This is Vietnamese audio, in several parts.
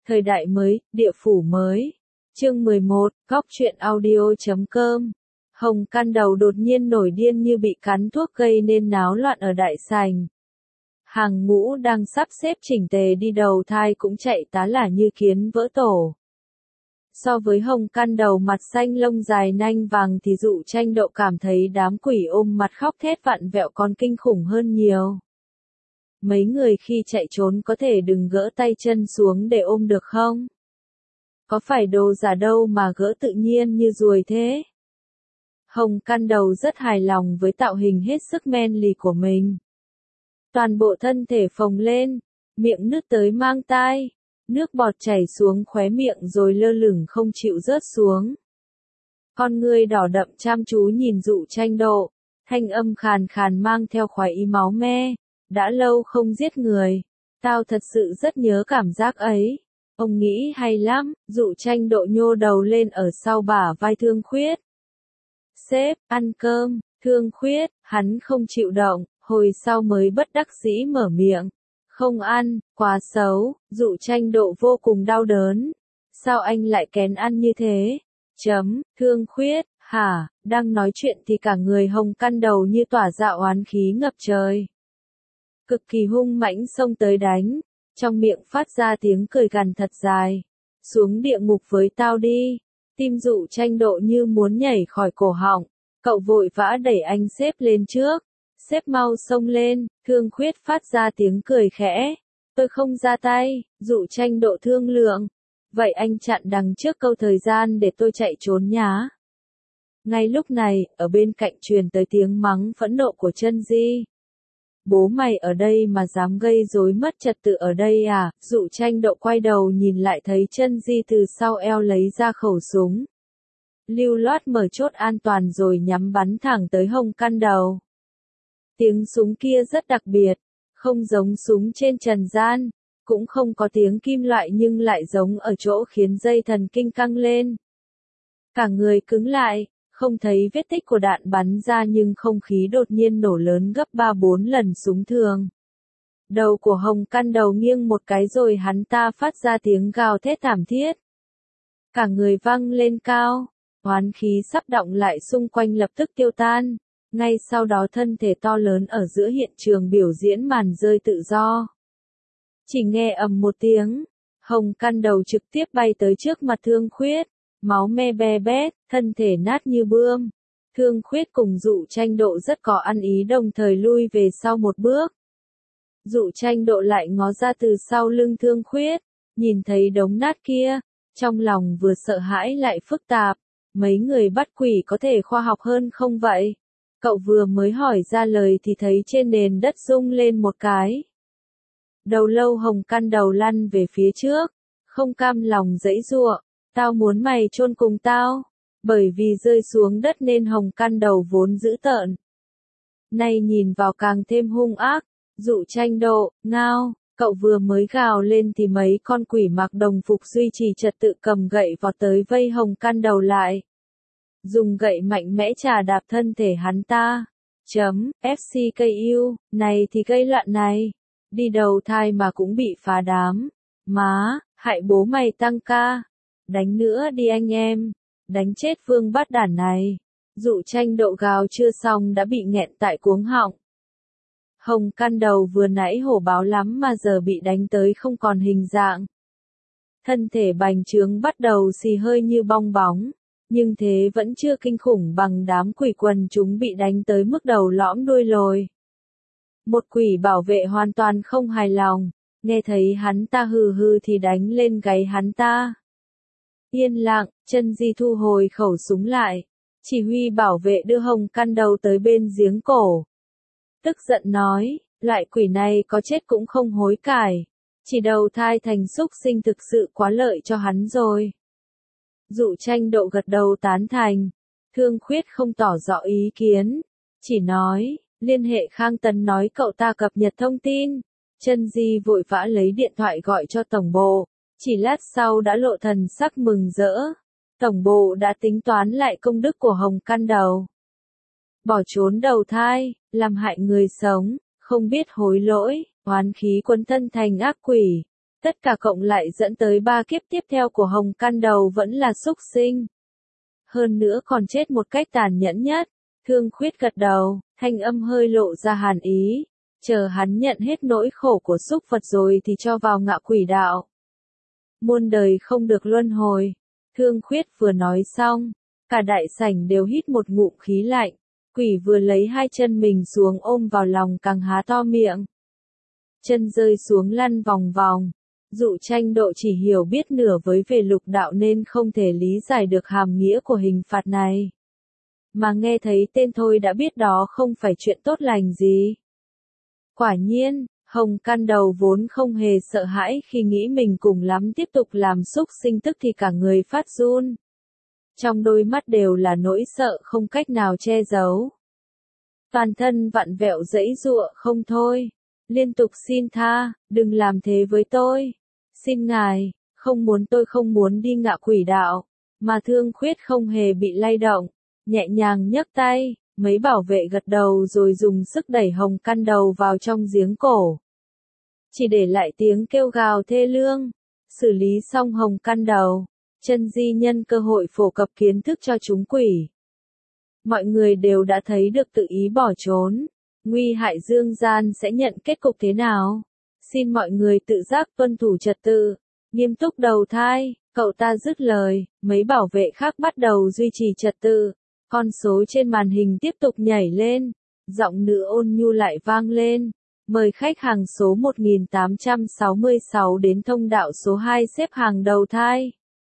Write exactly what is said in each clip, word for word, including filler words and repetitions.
Thời đại mới, địa phủ mới. Chương mười một, Góc truyện audio.com. Hồng Căn Đầu đột nhiên nổi điên như bị cắn thuốc gây nên náo loạn ở đại sảnh. Hàng ngũ đang sắp xếp chỉnh tề đi đầu thai cũng chạy tá là như kiến vỡ tổ. So với Hồng Căn Đầu mặt xanh lông dài nanh vàng thì Dụ Tranh Độ cảm thấy đám quỷ ôm mặt khóc thét vặn vẹo còn kinh khủng hơn nhiều. Mấy người khi chạy trốn có thể đừng gỡ tay chân xuống để ôm được không? Có phải đồ giả đâu mà gỡ tự nhiên như ruồi thế? Hồng Căn Đầu rất hài lòng với tạo hình hết sức men lì của mình. Toàn bộ thân thể phồng lên, miệng nứt tới mang tai, nước bọt chảy xuống khóe miệng rồi lơ lửng không chịu rớt xuống. Con ngươi đỏ đậm chăm chú nhìn Dụ Tranh Độ, thanh âm khàn khàn mang theo khoái ý máu me. Đã lâu không giết người, tao thật sự rất nhớ cảm giác ấy. Ông nghĩ hay lắm, Dụ Tranh Độ nhô đầu lên ở sau bả vai Thương Khuyết. Sếp, ăn cơm, Thương Khuyết, hắn không chịu động, hồi sau mới bất đắc dĩ mở miệng. Không ăn, quá xấu, Dụ Tranh Độ vô cùng đau đớn. Sao anh lại kén ăn như thế? Chấm, Thương Khuyết, hả, đang nói chuyện thì cả người Hồng Căn Đầu như tỏa ra oán khí ngập trời. Cực kỳ hung mãnh xông tới đánh, trong miệng phát ra tiếng cười gằn thật dài. Xuống địa ngục với tao đi. Tim Dụ Tranh Độ như muốn nhảy khỏi cổ họng, cậu vội vã đẩy anh sếp lên trước. Sếp mau xông lên, Thương Khuyết phát ra tiếng cười khẽ. Tôi không ra tay, Dụ Tranh Độ thương lượng. Vậy anh chặn đằng trước câu thời gian để tôi chạy trốn nhá. Ngay lúc này, ở bên cạnh truyền tới tiếng mắng phẫn nộ của Chân Di. Bố mày ở đây mà dám gây rối mất trật tự ở đây à? Dụ Tranh Độ quay đầu nhìn lại thấy Chân Di từ sau eo lấy ra khẩu súng. Lưu loát mở chốt an toàn rồi nhắm bắn thẳng tới Hồng Căn Đầu. Tiếng súng kia rất đặc biệt, không giống súng trên trần gian, cũng không có tiếng kim loại nhưng lại giống ở chỗ khiến dây thần kinh căng lên. Cả người cứng lại. Không thấy vết tích của đạn bắn ra nhưng không khí đột nhiên nổ lớn gấp ba bốn lần súng thường. Đầu của Hồng Căn Đầu nghiêng một cái rồi hắn ta phát ra tiếng gào thét thảm thiết. Cả người văng lên cao, oán khí sắp đọng lại xung quanh lập tức tiêu tan. Ngay sau đó thân thể to lớn ở giữa hiện trường biểu diễn màn rơi tự do. Chỉ nghe ầm một tiếng, Hồng Căn Đầu trực tiếp bay tới trước mặt Thương Khuyết. Máu me be bét, thân thể nát như bươm. Thương Khuyết cùng Dụ Tranh Độ rất có ăn ý đồng thời lui về sau một bước. Dụ Tranh Độ lại ngó ra từ sau lưng Thương Khuyết, nhìn thấy đống nát kia, trong lòng vừa sợ hãi lại phức tạp. Mấy người bắt quỷ có thể khoa học hơn không vậy? Cậu vừa mới hỏi ra lời thì thấy trên nền đất rung lên một cái. Đầu lâu Hồng Căn Đầu lăn về phía trước, không cam lòng giãy giụa. Tao muốn mày chôn cùng tao, bởi vì rơi xuống đất nên Hồng Căn Đầu vốn dữ tợn. Nay nhìn vào càng thêm hung ác, Dụ Tranh Độ, ngao, cậu vừa mới gào lên thì mấy con quỷ mặc đồng phục duy trì trật tự cầm gậy vọt tới vây Hồng Căn Đầu lại. Dùng gậy mạnh mẽ chà đạp thân thể hắn ta. Chấm, ép xê ca u, này thì gây loạn này. Đi đầu thai mà cũng bị phá đám. Má, hại bố mày tăng ca. Đánh nữa đi anh em, đánh chết vương bát đản này. Dụ Tranh Độ gào chưa xong đã bị nghẹn tại cuống họng. Hồng Căn Đầu vừa nãy hổ báo lắm mà giờ bị đánh tới không còn hình dạng. Thân thể bành trướng bắt đầu xì hơi như bong bóng, nhưng thế vẫn chưa kinh khủng bằng đám quỷ quần chúng bị đánh tới mức đầu lõm đuôi lồi. Một quỷ bảo vệ hoàn toàn không hài lòng, nghe thấy hắn ta hừ hừ thì đánh lên gáy hắn ta. Yên lặng, Chân Di thu hồi khẩu súng lại, chỉ huy bảo vệ đưa Hồng Căn Đầu tới bên giếng cổ. Tức giận nói, loại quỷ này có chết cũng không hối cải, chỉ đầu thai thành súc sinh thực sự quá lợi cho hắn rồi. Dụ Tranh Độ gật đầu tán thành, Thương Khuyết không tỏ rõ ý kiến, chỉ nói, liên hệ Khang Tấn nói cậu ta cập nhật thông tin. Chân Di vội vã lấy điện thoại gọi cho tổng bộ. Chỉ lát sau đã lộ thần sắc mừng rỡ. Tổng bộ đã tính toán lại công đức của Hồng Căn Đầu. Bỏ trốn đầu thai, làm hại người sống, không biết hối lỗi, oán khí quấn thân thành ác quỷ. Tất cả cộng lại dẫn tới ba kiếp tiếp theo của Hồng Căn Đầu vẫn là súc sinh. Hơn nữa còn chết một cách tàn nhẫn nhất. Thương Khuyết gật đầu, thanh âm hơi lộ ra hàn ý. Chờ hắn nhận hết nỗi khổ của súc vật rồi thì cho vào ngạ quỷ đạo. Muôn đời không được luân hồi. Thương Khuyết vừa nói xong, cả đại sảnh đều hít một ngụm khí lạnh. Quỷ vừa lấy hai chân mình xuống ôm vào lòng càng há to miệng. Chân rơi xuống lăn vòng vòng. Dụ Tranh Độ chỉ hiểu biết nửa với về lục đạo nên không thể lý giải được hàm nghĩa của hình phạt này. Mà nghe thấy tên thôi đã biết đó không phải chuyện tốt lành gì. Quả nhiên, Hồng Căn Đầu vốn không hề sợ hãi khi nghĩ mình cùng lắm tiếp tục làm súc sinh tức thì cả người phát run. Trong đôi mắt đều là nỗi sợ không cách nào che giấu. Toàn thân vặn vẹo giãy giụa không thôi. Liên tục xin tha, đừng làm thế với tôi. Xin ngài, không muốn tôi không muốn đi ngạ quỷ đạo. Mà Thương Khuyết không hề bị lay động. Nhẹ nhàng nhấc tay, mấy bảo vệ gật đầu rồi dùng sức đẩy Hồng Căn Đầu vào trong giếng cổ. Chỉ để lại tiếng kêu gào thê lương. Xử lý xong Hồng Căn Đầu, Chân Di nhân cơ hội phổ cập kiến thức cho chúng quỷ. Mọi người đều đã thấy được tự ý bỏ trốn. Nguy hại dương gian sẽ nhận kết cục thế nào? Xin mọi người tự giác tuân thủ trật tự, nghiêm túc đầu thai. Cậu ta dứt lời, mấy bảo vệ khác bắt đầu duy trì trật tự. Con số trên màn hình tiếp tục nhảy lên, giọng nữ ôn nhu lại vang lên. Mời khách hàng số một nghìn tám trăm sáu mươi sáu đến thông đạo số hai xếp hàng đầu thai.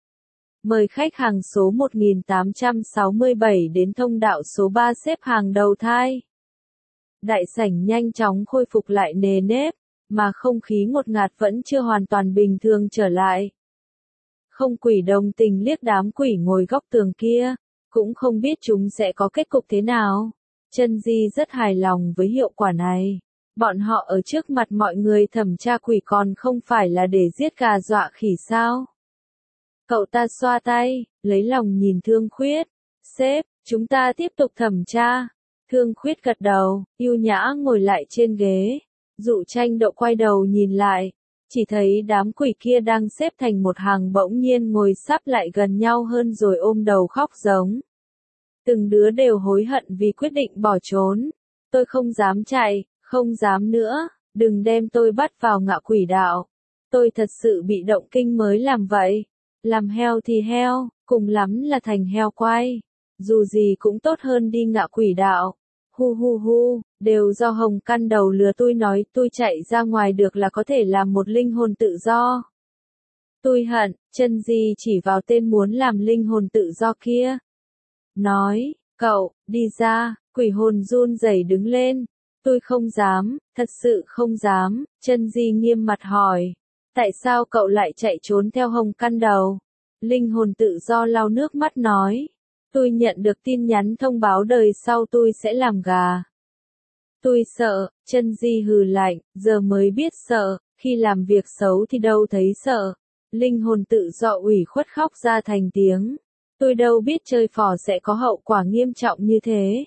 Mời khách hàng số một nghìn tám trăm sáu mươi bảy đến thông đạo số ba xếp hàng đầu thai. Đại sảnh nhanh chóng khôi phục lại nề nếp, mà không khí ngột ngạt vẫn chưa hoàn toàn bình thường trở lại. Không quỷ đồng tình liếc đám quỷ ngồi góc tường kia, cũng không biết chúng sẽ có kết cục thế nào. Chân Di rất hài lòng với hiệu quả này. Bọn họ ở trước mặt mọi người thẩm tra quỷ còn không phải là để giết gà dọa khỉ sao? Cậu ta xoa tay, lấy lòng nhìn Thương Khuyết. Sếp, chúng ta tiếp tục thẩm tra. Thương Khuyết gật đầu, yêu nhã ngồi lại trên ghế. Dụ Tranh Độ quay đầu nhìn lại, chỉ thấy đám quỷ kia đang xếp thành một hàng bỗng nhiên ngồi sắp lại gần nhau hơn rồi ôm đầu khóc giống. Từng đứa đều hối hận vì quyết định bỏ trốn. Tôi không dám chạy, không dám nữa, đừng đem tôi bắt vào ngạ quỷ đạo. Tôi thật sự bị động kinh mới làm vậy. Làm heo thì heo, cùng lắm là thành heo quay. Dù gì cũng tốt hơn đi ngạ quỷ đạo. Hu hu hu, đều do Hồng Căn Đầu lừa tôi nói tôi chạy ra ngoài được là có thể làm một linh hồn tự do. Tôi hận, Chân Di chỉ vào tên muốn làm linh hồn tự do kia. Nói, cậu, đi ra, quỷ hồn run rẩy đứng lên. Tôi không dám, thật sự không dám, Chân Di nghiêm mặt hỏi. Tại sao cậu lại chạy trốn theo Hồng Căn Đầu? Linh hồn tự do lau nước mắt nói. Tôi nhận được tin nhắn thông báo đời sau tôi sẽ làm gà. Tôi sợ, Chân Di hừ lạnh, giờ mới biết sợ, khi làm việc xấu thì đâu thấy sợ. Linh hồn tự do ủy khuất khóc ra thành tiếng. Tôi đâu biết chơi phò sẽ có hậu quả nghiêm trọng như thế.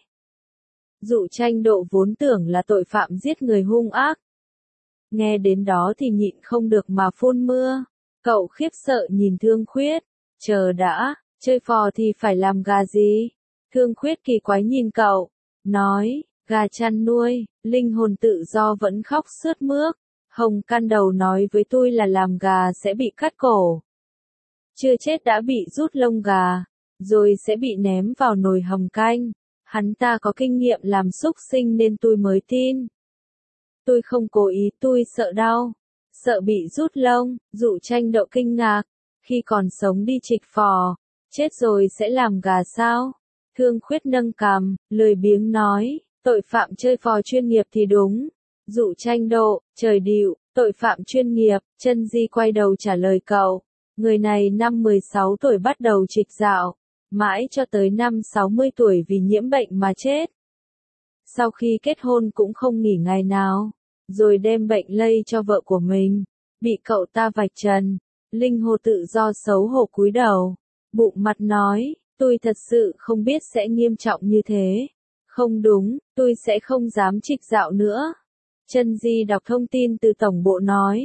Dụ Tranh Độ vốn tưởng là tội phạm giết người hung ác. Nghe đến đó thì nhịn không được mà phun mưa. Cậu khiếp sợ nhìn Thương Khuyết. Chờ đã, chơi phò thì phải làm gà gì? Thương Khuyết kỳ quái nhìn cậu. Nói, gà chăn nuôi, linh hồn tự do vẫn khóc sướt mướt. Hồng Căn Đầu nói với tôi là làm gà sẽ bị cắt cổ. Chưa chết đã bị rút lông gà, rồi sẽ bị ném vào nồi hầm canh. Hắn ta có kinh nghiệm làm súc sinh nên tôi mới tin. Tôi không cố ý, tôi sợ đau. Sợ bị rút lông. Dụ Tranh Độ kinh ngạc. Khi còn sống đi trịch phò, chết rồi sẽ làm gà sao? Thương Khuyết nâng cằm, lười biếng nói, tội phạm chơi phò chuyên nghiệp thì đúng. Dụ Tranh Độ, trời điệu, tội phạm chuyên nghiệp. Chân Di quay đầu trả lời cậu. Người này năm mười sáu tuổi bắt đầu trịch dạo, mãi cho tới năm sáu mươi tuổi vì nhiễm bệnh mà chết. Sau khi kết hôn cũng không nghỉ ngày nào, rồi đem bệnh lây cho vợ của mình, bị cậu ta vạch trần. Linh hồn tự do xấu hổ cúi đầu, bụng mặt nói, tôi thật sự không biết sẽ nghiêm trọng như thế. Không đúng, tôi sẽ không dám trịch dạo nữa. Chân Di đọc thông tin từ tổng bộ nói,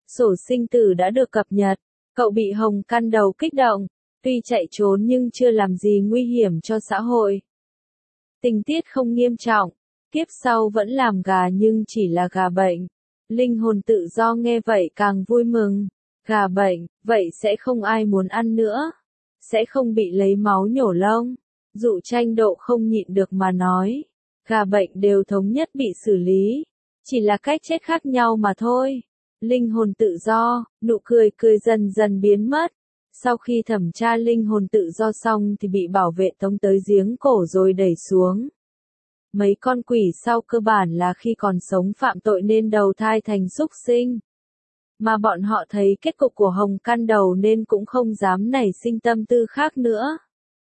Sổ sinh tử đã được cập nhật. Cậu bị hồng căn đầu kích động. Tuy chạy trốn nhưng chưa làm gì nguy hiểm cho xã hội. Tình tiết không nghiêm trọng. Kiếp sau vẫn làm gà nhưng chỉ là gà bệnh. Linh hồn tự do nghe vậy càng vui mừng. Gà bệnh, vậy sẽ không ai muốn ăn nữa. Sẽ không bị lấy máu nhổ lông. Dụ Tranh Độ không nhịn được mà nói. Gà bệnh đều thống nhất bị xử lý. Chỉ là cách chết khác nhau mà thôi. Linh hồn tự do, nụ cười cười dần dần biến mất. Sau khi thẩm tra linh hồn tự do xong thì bị bảo vệ tống tới giếng cổ rồi đẩy xuống. Mấy con quỷ sau cơ bản là khi còn sống phạm tội nên đầu thai thành súc sinh. Mà bọn họ thấy kết cục của hồng căn đầu nên cũng không dám nảy sinh tâm tư khác nữa.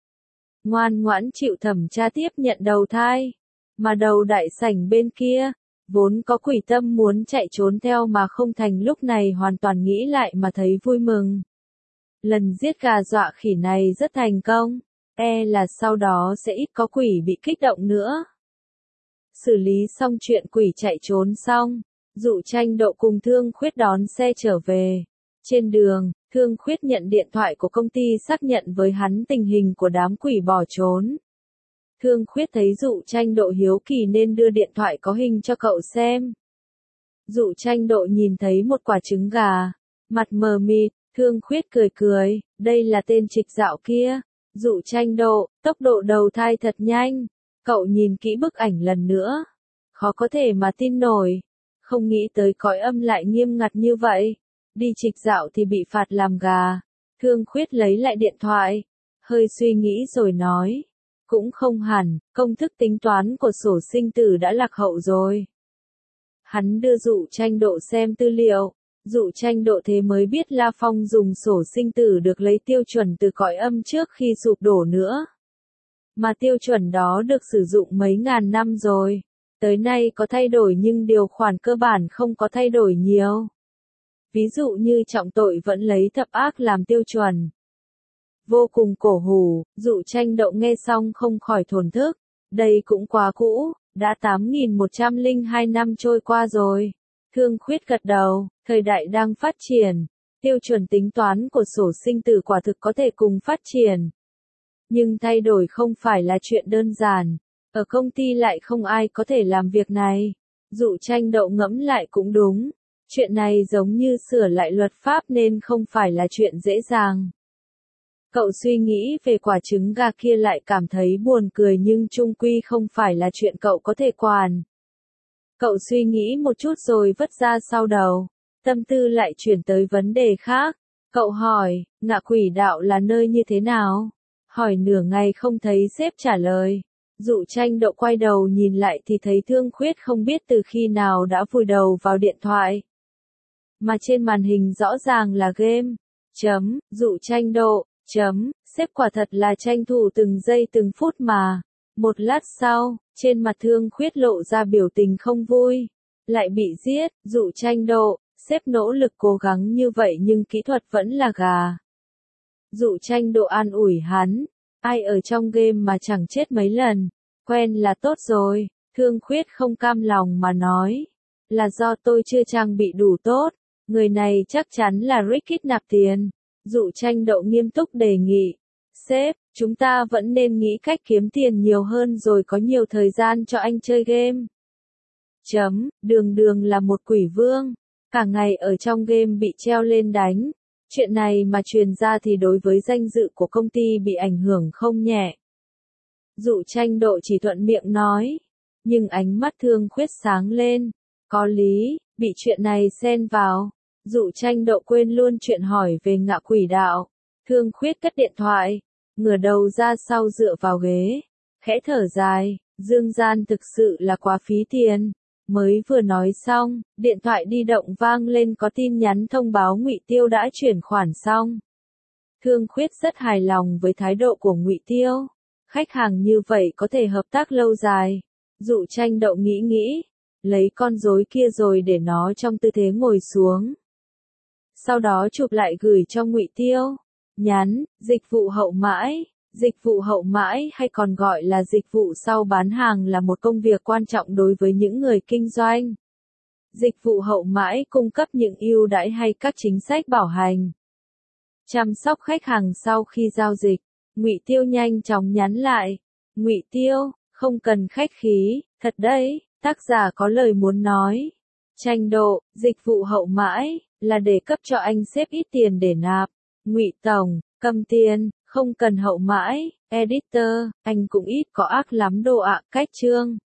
Ngoan ngoãn chịu thẩm tra tiếp nhận đầu thai. Mà đầu đại sảnh bên kia, vốn có quỷ tâm muốn chạy trốn theo mà không thành lúc này hoàn toàn nghĩ lại mà thấy vui mừng. Lần giết gà dọa khỉ này rất thành công, e là sau đó sẽ ít có quỷ bị kích động nữa. Xử lý xong chuyện quỷ chạy trốn xong, Dụ Tranh Độ cùng Thương Khuyết đón xe trở về. Trên đường, Thương Khuyết nhận điện thoại của công ty xác nhận với hắn tình hình của đám quỷ bỏ trốn. Thương Khuyết thấy Dụ Tranh Độ hiếu kỳ nên đưa điện thoại có hình cho cậu xem. Dụ Tranh Độ nhìn thấy một quả trứng gà, mặt mờ mịt. Thương Khuyết cười cười, đây là tên Trịch Dạo kia. Dụ Tranh Độ, tốc độ đầu thai thật nhanh. Cậu nhìn kỹ bức ảnh lần nữa. Khó có thể mà tin nổi. Không nghĩ tới cõi âm lại nghiêm ngặt như vậy. Đi Trịch Dạo thì bị phạt làm gà. Thương Khuyết lấy lại điện thoại. Hơi suy nghĩ rồi nói. Cũng không hẳn, công thức tính toán của sổ sinh tử đã lạc hậu rồi. Hắn đưa Dụ Tranh Độ xem tư liệu. Dụ Tranh Độ thế mới biết La Phong dùng sổ sinh tử được lấy tiêu chuẩn từ cõi âm trước khi sụp đổ nữa. Mà tiêu chuẩn đó được sử dụng mấy ngàn năm rồi. Tới nay có thay đổi nhưng điều khoản cơ bản không có thay đổi nhiều. Ví dụ như trọng tội vẫn lấy thập ác làm tiêu chuẩn. Vô cùng cổ hủ, Dụ Tranh Độ nghe xong không khỏi thổn thức. Đây cũng quá cũ, đã tám nghìn một trăm lẻ hai năm trôi qua rồi. Thương Khuyết gật đầu, thời đại đang phát triển. Tiêu chuẩn tính toán của sổ sinh tử quả thực có thể cùng phát triển. Nhưng thay đổi không phải là chuyện đơn giản. Ở công ty lại không ai có thể làm việc này. Dụ Tranh Độ ngẫm lại cũng đúng. Chuyện này giống như sửa lại luật pháp nên không phải là chuyện dễ dàng. Cậu suy nghĩ về quả trứng gà kia lại cảm thấy buồn cười nhưng chung quy không phải là chuyện cậu có thể quản. Cậu suy nghĩ một chút rồi vứt ra sau đầu. Tâm tư lại chuyển tới vấn đề khác. Cậu hỏi, Ngạ Quỷ Đạo là nơi như thế nào? Hỏi nửa ngày không thấy sếp trả lời. Dụ Tranh Độ quay đầu nhìn lại thì thấy Thương Khuyết không biết từ khi nào đã vùi đầu vào điện thoại. Mà trên màn hình rõ ràng là game. Chấm, Dụ Tranh Độ, chấm, sếp quả thật là tranh thủ từng giây từng phút mà. Một lát sau, trên mặt Thương Khuyết lộ ra biểu tình không vui. Lại bị giết, Dụ Tranh Độ, sếp nỗ lực cố gắng như vậy nhưng kỹ thuật vẫn là gà. Dụ Tranh Độ an ủi hắn. Ai ở trong game mà chẳng chết mấy lần. Quen là tốt rồi. Thương Khuyết không cam lòng mà nói. Là do tôi chưa trang bị đủ tốt. Người này chắc chắn là Rickit nạp tiền. Dụ Tranh Độ nghiêm túc đề nghị. Sếp, chúng ta vẫn nên nghĩ cách kiếm tiền nhiều hơn rồi có nhiều thời gian cho anh chơi game. Chấm, Đường Đường là một quỷ vương. Cả ngày ở trong game bị treo lên đánh. Chuyện này mà truyền ra thì đối với danh dự của công ty bị ảnh hưởng không nhẹ. Dụ Tranh Độ chỉ thuận miệng nói. Nhưng ánh mắt Thương Khuyết sáng lên. Có lý, bị chuyện này xen vào. Dụ Tranh Độ quên luôn chuyện hỏi về Ngạ Quỷ Đạo. Thương Khuyết cất điện thoại. Ngửa đầu ra sau dựa vào ghế. Khẽ thở dài. Dương gian thực sự là quá phí tiền. Mới vừa nói xong, điện thoại di động vang lên có tin nhắn thông báo Ngụy Tiêu đã chuyển khoản xong. Thương Khuyết rất hài lòng với thái độ của Ngụy Tiêu. Khách hàng như vậy có thể hợp tác lâu dài. Dụ Tranh Độ nghĩ nghĩ, lấy con rối kia rồi để nó trong tư thế ngồi xuống. Sau đó chụp lại gửi cho Ngụy Tiêu. Nhắn, dịch vụ hậu mãi. Dịch vụ hậu mãi hay còn gọi là dịch vụ sau bán hàng là một công việc quan trọng đối với những người kinh doanh. Dịch vụ hậu mãi cung cấp những ưu đãi hay các chính sách bảo hành. Chăm sóc khách hàng sau khi giao dịch. Ngụy Tiêu nhanh chóng nhắn lại. Ngụy Tiêu, không cần khách khí, thật đấy, tác giả có lời muốn nói. Tranh độ, dịch vụ hậu mãi, là để cấp cho anh sếp ít tiền để nạp. Ngụy Tổng, cầm tiền, không cần hậu mãi. Editor, anh cũng ít có ác lắm đồ ạ. Cách chương